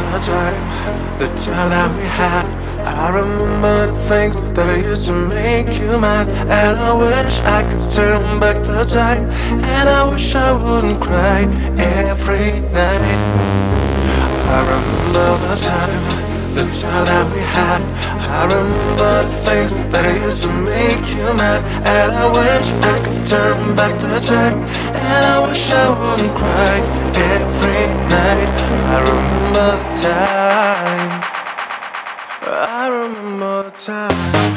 the time that we had. I remember the things that I used to make you mad, and I wish I could turn back the time, and I wish I wouldn't cry every night. I remember the time that we had. I remember the things that I used to make you mad, and I wish I could turn back the time, and I wish I wouldn't cry every night. I remember the time. I remember the time.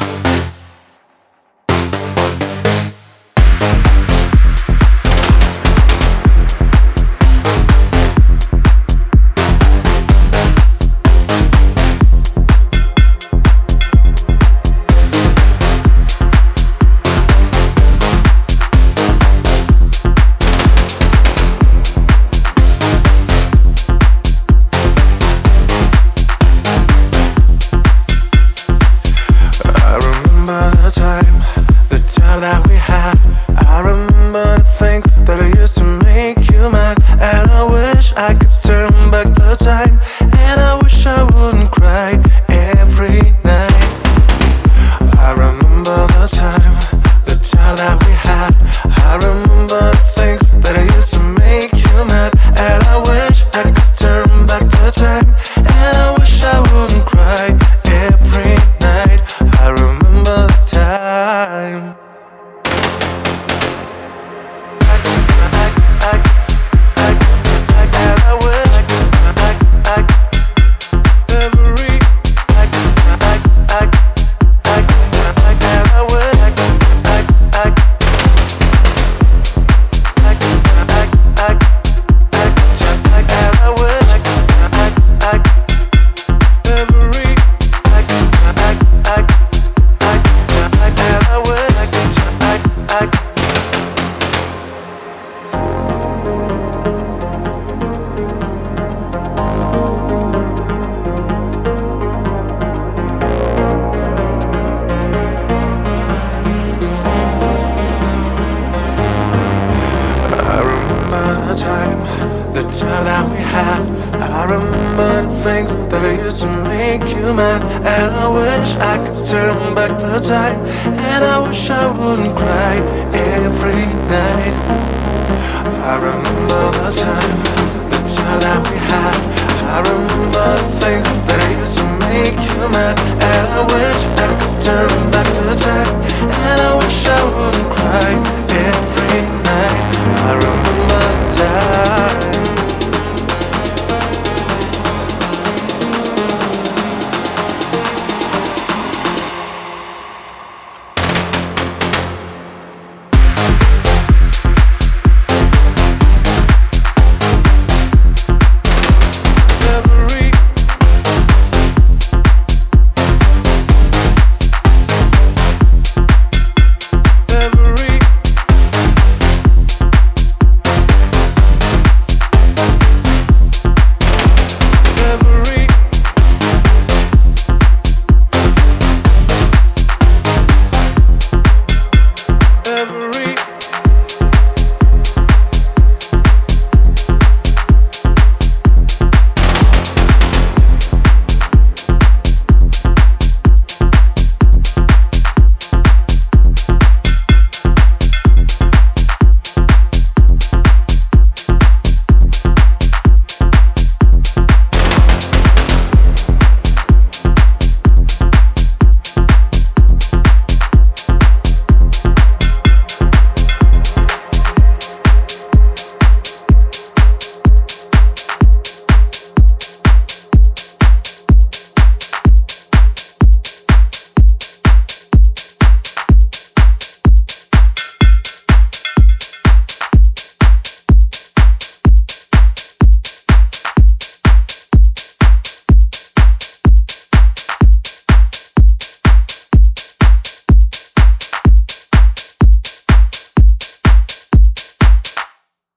That we had. I remember the things that I used to make you mad, and I wish I could turn back the time, and I wish I wouldn't cry every night. I remember the time that we had. I remember the things that I used to make you mad, and I wish I could turn back the time, and I wish I wouldn't cry every night. I remember the time. The time that we had. I remember the things that I used to make you mad, and I wish I could turn back the time, and I wish I wouldn't cry every night. I remember the time